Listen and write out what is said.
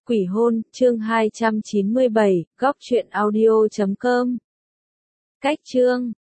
Quỷ hôn, chương 297, góc truyện audio.com. Cách chương